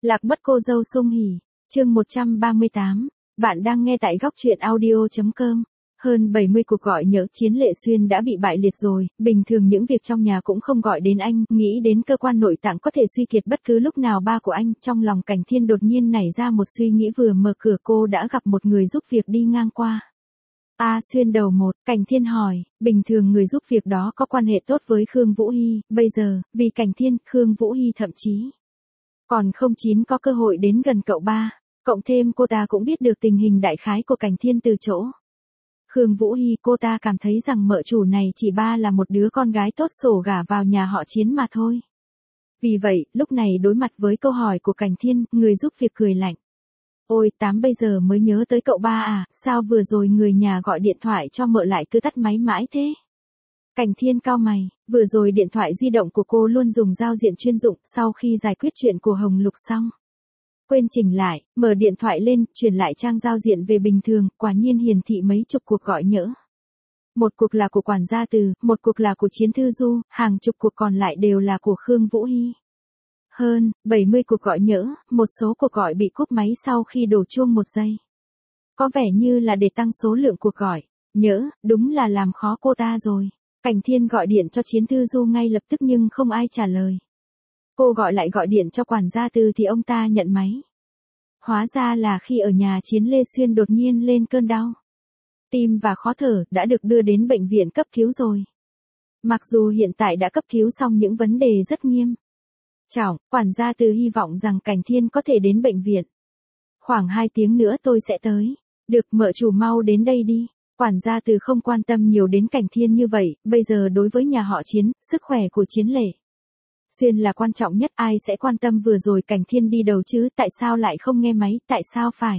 Lạc mất cô dâu Sung Hỉ, chương 138, bạn đang nghe tại góc truyện audio.com. Hơn 70 cuộc gọi nhỡ Chiến Lệ Xuyên đã bị bại liệt rồi, bình thường những việc trong nhà cũng không gọi đến anh, nghĩ đến cơ quan nội tạng có thể suy kiệt bất cứ lúc nào ba của anh, trong lòng Cảnh Thiên đột nhiên nảy ra một suy nghĩ vừa mở cửa cô đã gặp một người giúp việc đi ngang qua. Xuyên đầu một, Cảnh Thiên hỏi, bình thường người giúp việc đó có quan hệ tốt với Khương Vũ Hy, bây giờ, vì Cảnh Thiên, Khương Vũ Hy thậm chí còn không chín có cơ hội đến gần cậu ba, cộng thêm cô ta cũng biết được tình hình đại khái của Cảnh Thiên từ chỗ Khương Vũ Hy, cô ta cảm thấy rằng mợ chủ này chỉ là một đứa con gái tốt sổ gả vào nhà họ Chiến mà thôi. Vì vậy, lúc này đối mặt với câu hỏi của Cảnh Thiên, người giúp việc cười lạnh. Ôi, bây giờ mới nhớ tới cậu ba à, sao vừa rồi người nhà gọi điện thoại cho mợ lại cứ tắt máy mãi thế? Cảnh Thiên cau mày, vừa rồi điện thoại di động của cô luôn dùng giao diện chuyên dụng, sau khi giải quyết chuyện của Hồng Lục xong, quên chỉnh lại, mở điện thoại lên, chuyển lại trang giao diện về bình thường, quả nhiên hiển thị mấy chục cuộc gọi nhỡ. Một cuộc là của quản gia Từ, một cuộc là của Chiến Thư Du, hàng chục cuộc còn lại đều là của Khương Vũ Hy. Hơn 70 cuộc gọi nhỡ, một số cuộc gọi bị cúp máy sau khi đổ chuông 1 giây. Có vẻ như là để tăng số lượng cuộc gọi nhỡ, đúng là làm khó cô ta rồi. Cảnh Thiên gọi điện cho Chiến Thư Du ngay lập tức nhưng không ai trả lời. Cô gọi điện cho quản gia Từ thì ông ta nhận máy. Hóa ra là khi ở nhà Chiến Lê Xuyên đột nhiên lên cơn đau tim và khó thở, đã được đưa đến bệnh viện cấp cứu rồi. Mặc dù hiện tại đã cấp cứu xong những vấn đề rất nghiêm trọng, quản gia Từ hy vọng rằng Cảnh Thiên có thể đến bệnh viện. Khoảng 2 tiếng nữa tôi sẽ tới. Được, mợ chủ mau đến đây đi. Quản gia Từ không quan tâm nhiều đến Cảnh Thiên như vậy, bây giờ đối với nhà họ Chiến, sức khỏe của Chiến Lệ Xuyên là quan trọng nhất, ai sẽ quan tâm vừa rồi Cảnh Thiên đi đâu chứ, tại sao lại không nghe máy, tại sao phải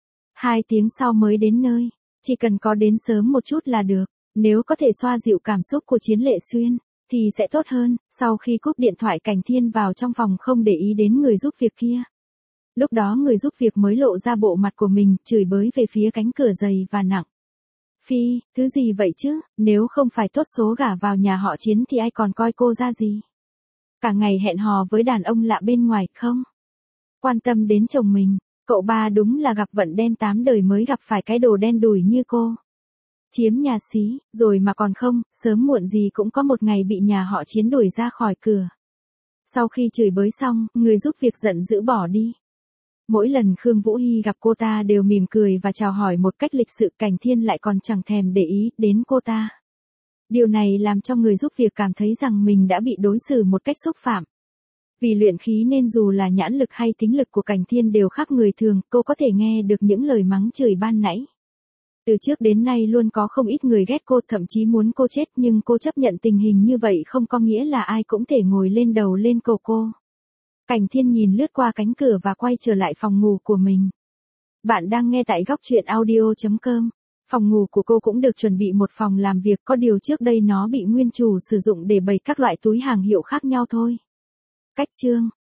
2 tiếng sau mới đến nơi, chỉ cần có đến sớm một chút là được, nếu có thể xoa dịu cảm xúc của Chiến Lệ Xuyên, thì sẽ tốt hơn. Sau khi cúp điện thoại Cảnh Thiên vào trong phòng không để ý đến người giúp việc kia. Lúc đó người giúp việc mới lộ ra bộ mặt của mình, chửi bới về phía cánh cửa dày và nặng. Phi, thứ gì vậy chứ, nếu không phải tốt số gả vào nhà họ Chiến thì ai còn coi cô ra gì? Cả ngày hẹn hò với đàn ông lạ bên ngoài, không quan tâm đến chồng mình, cậu ba đúng là gặp vận đen 8 đời mới gặp phải cái đồ đen đủi như cô. Chiếm nhà xí, rồi mà còn không, sớm muộn gì cũng có một ngày bị nhà họ Chiến đuổi ra khỏi cửa. Sau khi chửi bới xong, người giúp việc giận dữ bỏ đi. Mỗi lần Khương Vũ Hy gặp cô ta đều mỉm cười và chào hỏi một cách lịch sự, Cảnh Thiên lại còn chẳng thèm để ý đến cô ta. Điều này làm cho người giúp việc cảm thấy rằng mình đã bị đối xử một cách xúc phạm. Vì luyện khí nên dù là nhãn lực hay tính lực của Cảnh Thiên đều khác người thường, cô có thể nghe được những lời mắng chửi ban nãy. Từ trước đến nay luôn có không ít người ghét cô, thậm chí muốn cô chết, nhưng cô chấp nhận tình hình như vậy không có nghĩa là ai cũng thể ngồi lên đầu lên cổ cô. Cảnh Thiên nhìn lướt qua cánh cửa và quay trở lại phòng ngủ của mình. Bạn đang nghe tại góc truyện audio.com. Phòng ngủ của cô cũng được chuẩn bị một phòng làm việc, có điều trước đây nó bị nguyên chủ sử dụng để bày các loại túi hàng hiệu khác nhau thôi. Cách chương